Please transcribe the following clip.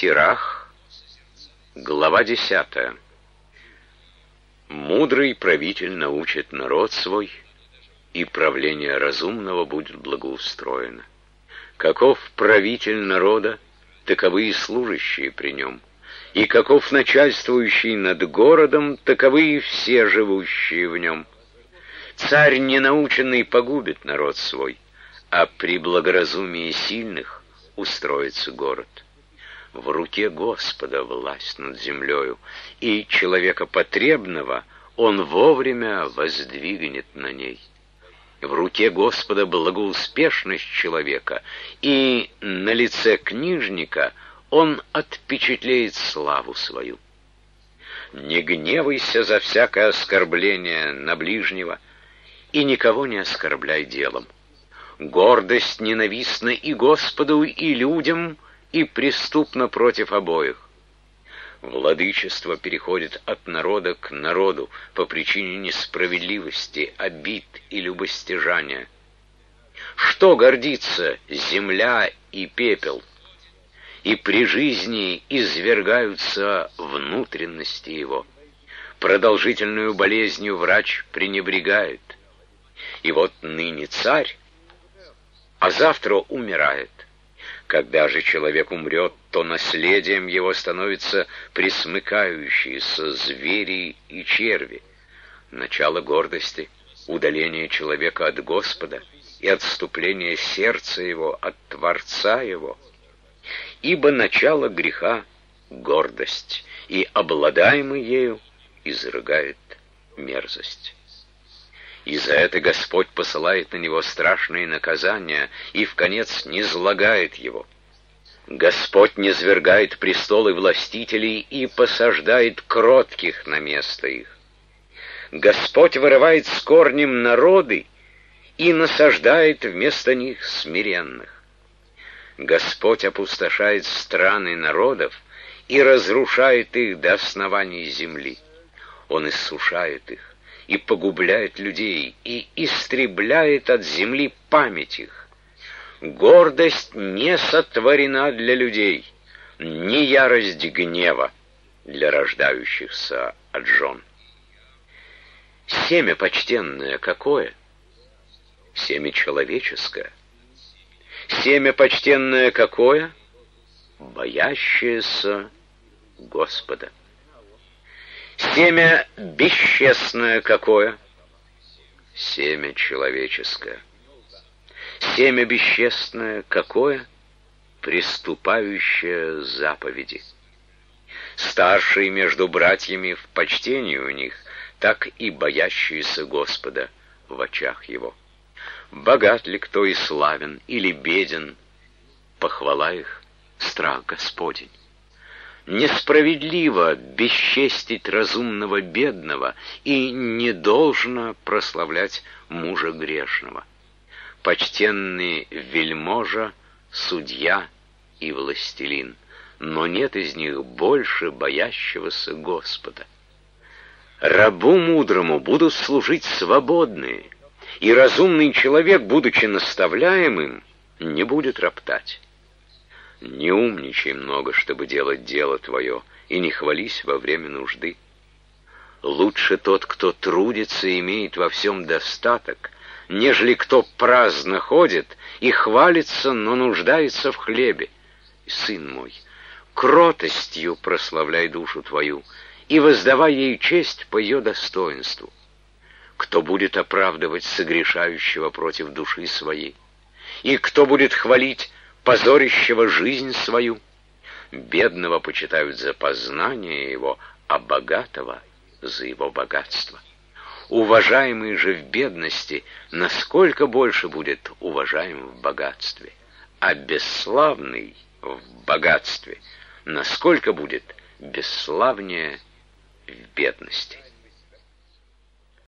Сирах, глава 10. Мудрый правитель научит народ свой, и правление разумного будет благоустроено. Каков правитель народа, таковы и служащие при нем, и каков начальствующий над городом, таковы и все живущие в нем. Царь ненаученный погубит народ свой, а при благоразумии сильных устроится город. В руке Господа власть над землею, и человека потребного он вовремя воздвигнет на ней. В руке Господа благоуспешность человека, и на лице книжника он отпечатлеет славу свою. Не гневайся за всякое оскорбление на ближнего, и никого не оскорбляй делом. Гордость ненавистна и Господу, и людям, и преступна против обоих. Владычество переходит от народа к народу по причине несправедливости, обид и любостяжания. Что гордится земля и пепел? И при жизни извергаются внутренности его. Продолжительную болезнью врач пренебрегает. И вот ныне царь, а завтра умирает. Когда же человек умрет, то наследием его становятся пресмыкающиеся звери и черви. Начало гордости — удаление человека от Господа и отступление сердца его от Творца его. Ибо начало греха — гордость, и обладаемый ею изрыгает мерзость. И за это Господь посылает на него страшные наказания и вконец низлагает его. Господь низвергает престолы властителей и посаждает кротких на место их. Господь вырывает с корнем народы и насаждает вместо них смиренных. Господь опустошает страны народов и разрушает их до оснований земли. Он иссушает их и погубляет людей, и истребляет от земли память их. Гордость не сотворена для людей, ни ярость гнева для рождающихся от жен. Семя почтенное какое? Семя человеческое. Семя почтенное какое? Боящееся Господа. Семя бесчестное какое? Семя человеческое. Семя бесчестное какое? Приступающее заповеди. Старшие между братьями в почтении у них, так и боящиеся Господа в очах его. Богат ли кто и славен, или беден, похвала их — страх Господень. Несправедливо бесчестить разумного бедного, и не должно прославлять мужа грешного. Почтенный вельможа, судья и властелин, но нет из них больше боящегося Господа. Рабу мудрому будут служить свободные, и разумный человек, будучи наставляемым, не будет роптать. Не умничай много, чтобы делать дело твое, и не хвались во время нужды. Лучше тот, кто трудится и имеет во всем достаток, нежели кто праздно ходит и хвалится, но нуждается в хлебе. Сын мой, кротостью прославляй душу твою, и воздавай ей честь по ее достоинству. Кто будет оправдывать согрешающего против души своей? И кто будет хвалить позорящего жизнь свою? Бедного почитают за познание его, а богатого — за его богатство. Уважаемый же в бедности насколько больше будет уважаем в богатстве, а бесславный в богатстве насколько будет бесславнее в бедности.